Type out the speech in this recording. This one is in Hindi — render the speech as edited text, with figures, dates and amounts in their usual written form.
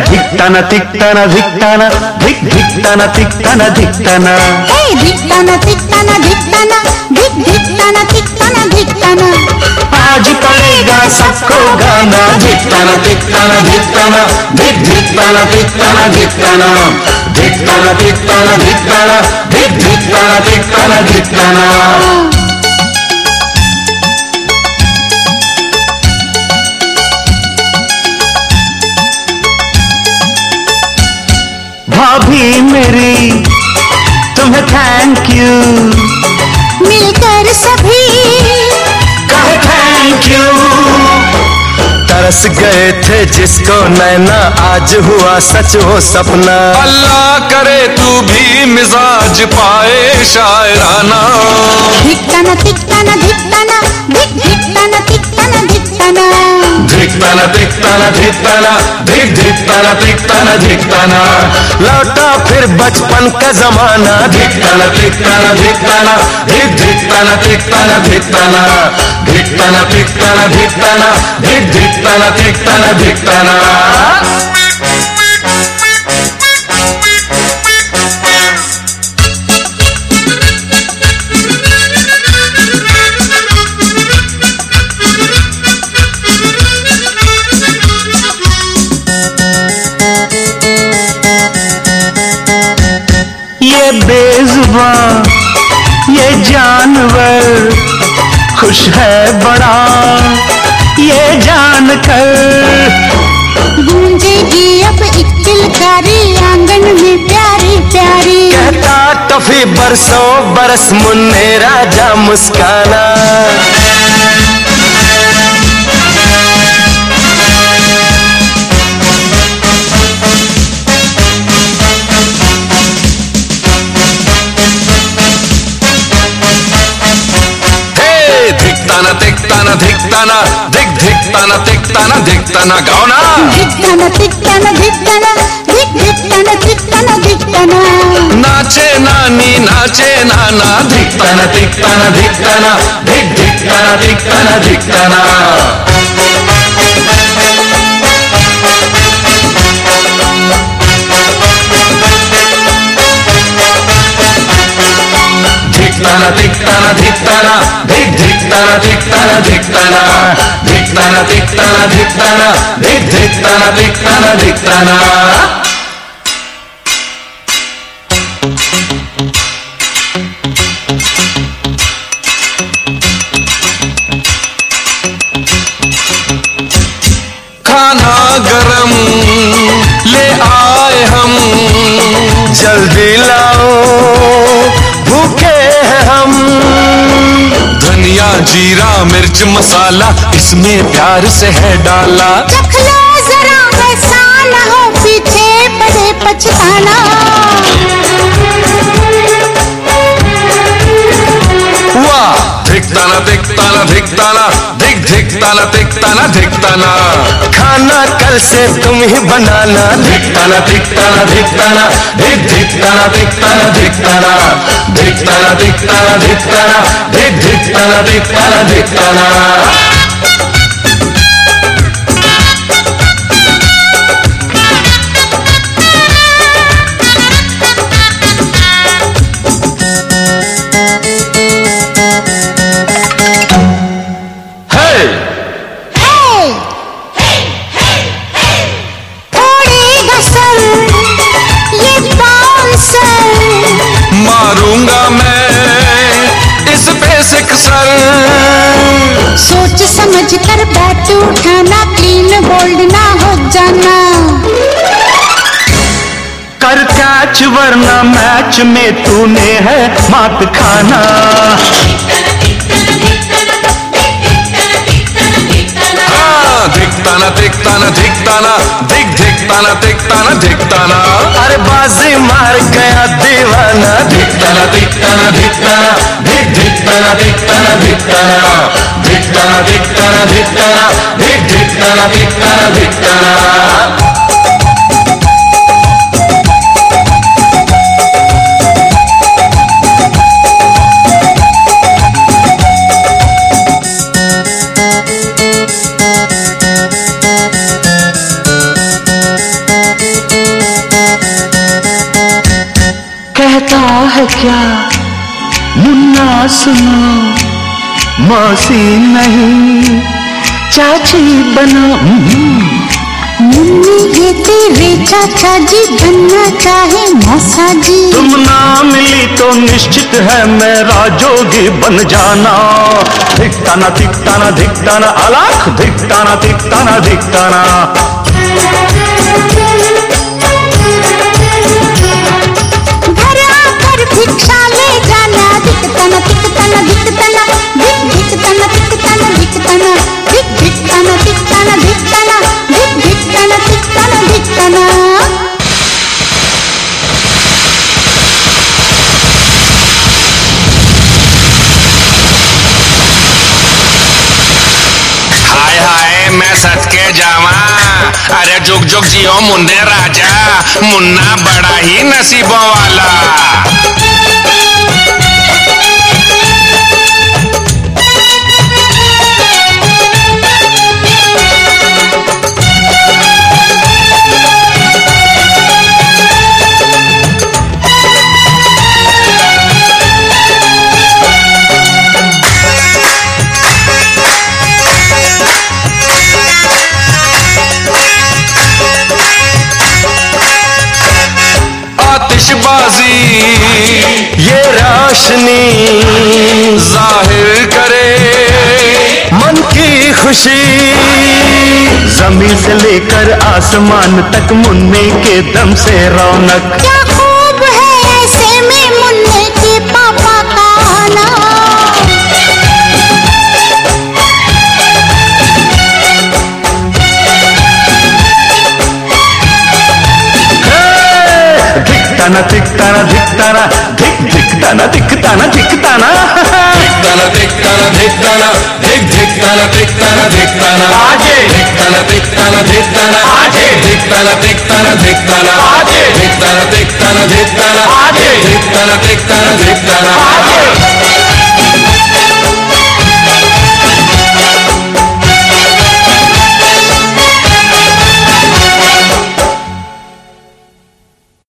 धिक्ताना तिक्ताना धिक्ताना धिक धिक्ताना तिक्ताना धिक्ताना धिक्ताना तिक्ताना धिक्ताना धिक धिक्ताना तिक्ताना धिक्ताना। आज पड़ेगा सबको गाना धिक्ताना तिक्ताना धिक्ताना धिक धिक्ताना तिक्ताना धिक्ताना धिक्ताना तिक्ताना धिक्ताना धिक धिक्ताना तिक्ताना धिक्ताना। भाभी मेरी तुम्हें थैंक यू, मिलकर सभी कहे थैंक यू। तरस गए थे जिसको नैना आज हुआ सच वो सपना। अल्लाह करे तू भी मिजाज पाए शायराना। धिक्ताना तिक्ताना धिक्ताना धिक धिक्ताना तिक्ताना धिक्ताना धिक्ताना तिक्ताना धिक्ताना धिक धिक्ताना तिक्ताना धिक्ताना। लौटा फिर बचपन का जमाना धिक्ताना तिक्ताना धिक्ताना धिक धिक्ताना तिक्ताना धिक्ताना धिक्ताना तिक्ताना धिक्ताना धिक धिक्ताना तिक्ताना धिक्ताना। ये बेजुबान ये जानवर खुश है बड़ा ये जानकर। गूंजेगी अब एक किलकारी आंगन में प्यारी प्यारी। कहता टफी बरसों बरस मुन्ने राजा मुस्काना। धिक्ताना तिक्ताना धिक्ताना धिक धिक्ताना तिक्ताना धिक्ताना। गाओ ना। धिक्ताना तिक्ताना धिक्ताना धिक धिक्ताना तिक्ताना धिक्ताना। नाचे नानी नाचे नाना। धिक्ताना तिक्ताना धिक्ताना धिक धिक्ताना तिक्ताना धिक्ताना। धिक्ताना तिक्ताना धिक्ताना धिक धिक्ताना तिक्ताना धिक्ताना धिक्ताना तिक्ताना धिक्ताना धिक धिक्ताना तिक्ताना धिक्ताना। खाना गरम ले आए हम जल्दी लाओ भूखे हैं हम। धनिया जीरा मिर्च मसाला इसमें प्यार से है डाला। चख लो जरा वैसा न हो पीछे पड़े पछताना। वाह धिक्ताना तिक्ताना धिक्ताना धिक धिक्ताना तिक्ताना धिक्ताना। खाना कल से तुम ही बनाना धिक्ताना तिक्ताना धिक्ताना धिक धिक्ताना तिक्ताना धिक्ताना धिक्ताना तिक्ताना धिक्ताना धिक धिक्ताना तिक्ताना धिक्ताना। मारूंगा मैं इस पे सिक्सर। सोच समझ कर बैट उठाना क्लीन बोल्ड ना हो जाना। कर कैच वरना मैच में तूने है मात खाना। धिक्ताना तिक्ताना धिक्ताना धिक धिक्ताना तिक्ताना धिक्ताना। अरे बाजी मार गया दीवाना धिक्ताना तिक्ताना धिक्ताना धिक धिक्ताना तिक्ताना धिक्ताना धिक्ताना तिक्ताना धिक्ताना धिक धिक्ताना तिक्ताना धिक्ताना। सुनो मौसी नहीं चाची बनो। मुन्नी ये तेरे चाचा जी बनना चाहे मौसा जी। तुम ना मिली तो निश्चित है मेरा जोगी बन जाना। धिकताना धिकताना धिकताना अलाख धिकताना धिकताना धिकताना। घर आकर भिक्षा ले जाना। धिकताना धिकताना धिकताना धिक धिकताना धिकताना धिकताना धिक धिकताना धिकताना धिकताना धिक धिकताना धिकताना धिकताना। हाय हाय मैं सदके जावा। अरे जुग जुग जियो मुन्ने राजा, मुन्ना बड़ा ही नसीबों वाला। आतिशबाजी ये रोशनी जाहिर करे मन की खुशी। जमीन से लेकर आसमान तक मुन्ने के दम से रौनक। क्या खूब है ऐसे में मुन्ने के पापा का आना। धिकताना धिकताना धिकताना धिक धिकताना धिकताना धिकताना। धिकताना धिकताना धिकताना धिक धिकताना धिकताना धिकताना। आजे धिकताना धिकताना धिकताना आजे धिकताना धिकताना धिकताना आजे धिकताना धिकताना धिकताना आजे धिकताना धिकताना धिकताना।